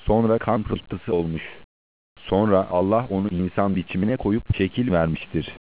Sonra kan pıhtısı olmuş. Sonra Allah onu insan biçimine koyup şekil vermiştir.